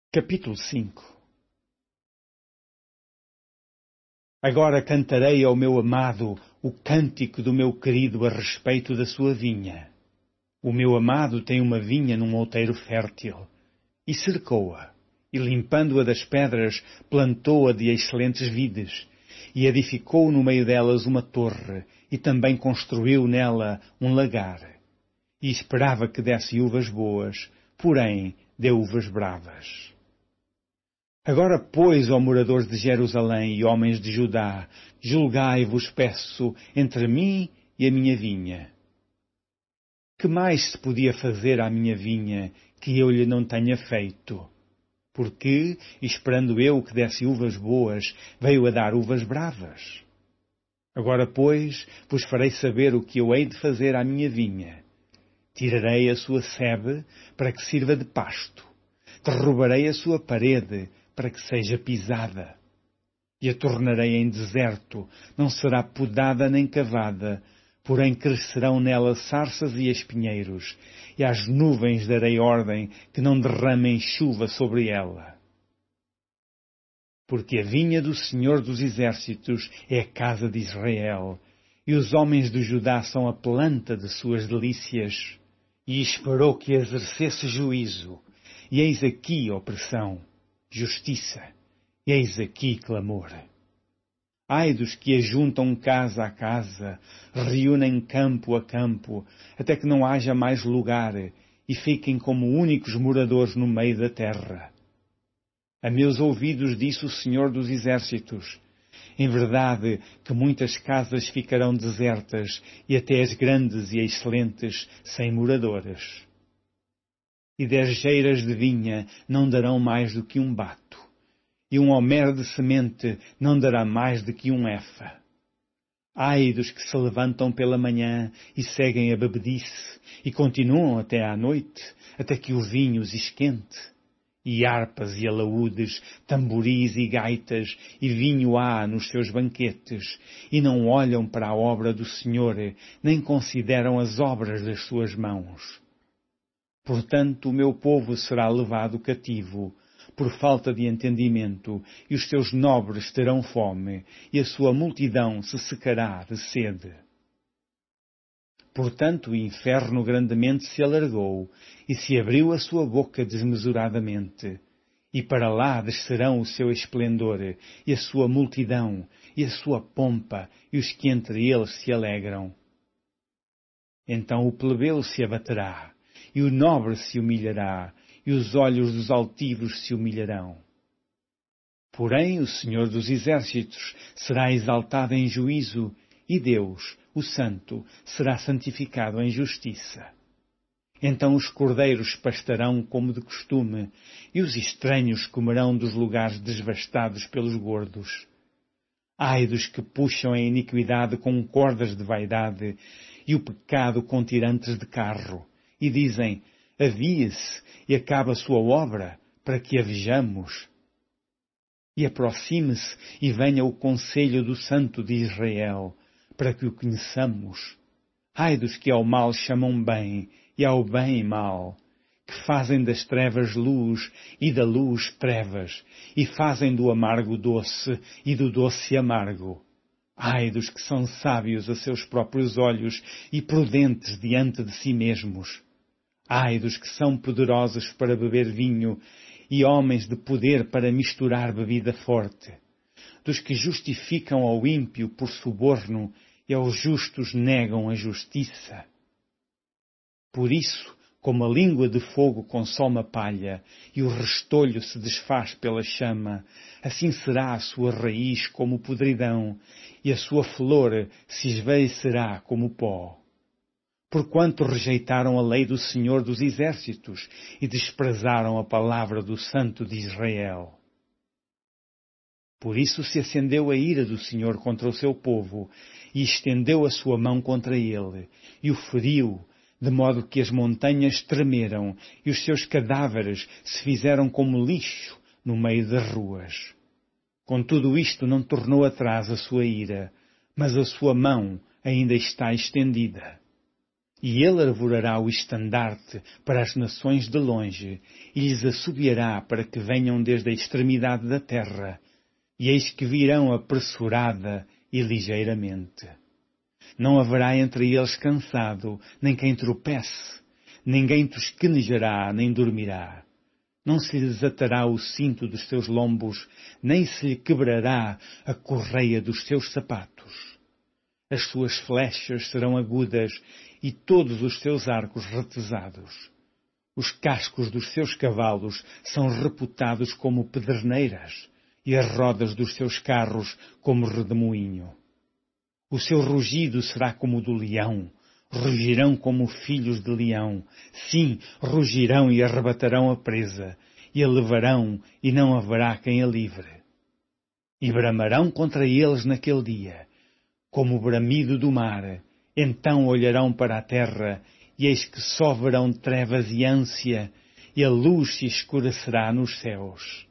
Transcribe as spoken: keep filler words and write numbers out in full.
Capítulo cinco. Agora cantarei ao meu amado o cântico do meu querido a respeito da sua vinha. O meu amado tem uma vinha num outeiro fértil, e cercou-a, e limpando-a das pedras, plantou-a de excelentes vides, e edificou no meio delas uma torre, e também construiu nela um lagar. E esperava que desse uvas boas, porém deu uvas bravas. Agora, pois, ó moradores de Jerusalém e homens de Judá, julgai-vos, peço, entre mim e a minha vinha. Que mais se podia fazer à minha vinha que eu lhe não tenha feito? Porque, esperando eu que desse uvas boas, veio a dar uvas bravas. Agora, pois, vos farei saber o que eu hei de fazer à minha vinha. Tirarei a sua sebe para que sirva de pasto. Derrubarei a sua parede para que seja pisada. E a tornarei em deserto, não será podada nem cavada, porém crescerão nela sarças e espinheiros, e às nuvens darei ordem que não derramem chuva sobre ela. Porque a vinha do Senhor dos Exércitos é a casa de Israel, e os homens de Judá são a planta de suas delícias, e esperou que exercesse juízo, e eis aqui opressão, justiça, e eis aqui clamor. Ai dos que ajuntam casa a casa, reúnem campo a campo, até que não haja mais lugar, e fiquem como únicos moradores no meio da terra. A meus ouvidos disse o Senhor dos Exércitos: em verdade que muitas casas ficarão desertas, e até as grandes e excelentes sem moradores. E dez geiras de vinha não darão mais do que um bato, e um homer de semente não dará mais do que um efa. Ai dos que se levantam pela manhã e seguem a bebedice, e continuam até à noite, até que o vinho os esquente. E harpas e alaúdes, tamboris e gaitas, e vinho há nos seus banquetes, e não olham para a obra do Senhor, nem consideram as obras das suas mãos. Portanto, o meu povo será levado cativo, por falta de entendimento, e os seus nobres terão fome, e a sua multidão se secará de sede. Portanto, o inferno grandemente se alargou, e se abriu a sua boca desmesuradamente, e para lá descerão o seu esplendor, e a sua multidão, e a sua pompa, e os que entre eles se alegram. Então o plebeu se abaterá, e o nobre se humilhará, e os olhos dos altivos se humilharão. Porém, o Senhor dos Exércitos será exaltado em juízo, e Deus, o Santo, será santificado em justiça. Então os cordeiros pastarão como de costume, e os estranhos comerão dos lugares devastados pelos gordos. Ai dos que puxam a iniquidade com cordas de vaidade, e o pecado com tirantes de carro, e dizem: avie-se e acabe a sua obra, para que a vejamos. E aproxime-se e venha o conselho do Santo de Israel, para que o conheçamos. Ai dos que ao mal chamam bem, e ao bem mal, que fazem das trevas luz, e da luz trevas, e fazem do amargo doce, e do doce amargo. Ai dos que são sábios a seus próprios olhos, e prudentes diante de si mesmos. Ai dos que são poderosos para beber vinho, e homens de poder para misturar bebida forte. Dos que justificam ao ímpio por suborno, e aos justos negam a justiça. Por isso, como a língua de fogo consome a palha, e o restolho se desfaz pela chama, assim será a sua raiz como podridão, e a sua flor se esvaecerá como pó. Porquanto rejeitaram a lei do Senhor dos Exércitos, e desprezaram a palavra do Santo de Israel. Por isso se acendeu a ira do Senhor contra o seu povo, e estendeu a sua mão contra ele, e o feriu, de modo que as montanhas tremeram, e os seus cadáveres se fizeram como lixo no meio das ruas. Com tudo isto não tornou atrás a sua ira, mas a sua mão ainda está estendida. E ele arvorará o estandarte para as nações de longe, e lhes assobiará para que venham desde a extremidade da terra, e eis que virão apressurada e ligeiramente. Não haverá entre eles cansado, nem quem tropece, ninguém tosquenejará, nem dormirá. Não se lhes atará o cinto dos seus lombos, nem se lhe quebrará a correia dos seus sapatos. As suas flechas serão agudas e todos os seus arcos retesados. Os cascos dos seus cavalos são reputados como pederneiras e as rodas dos seus carros como redemoinho. O seu rugido será como o do leão, rugirão como filhos de leão, sim, rugirão e arrebatarão a presa, e a levarão e não haverá quem a livre. E bramarão contra eles naquele dia, como o bramido do mar, então olharão para a terra, e eis que só verão trevas e ânsia, e a luz se escurecerá nos céus.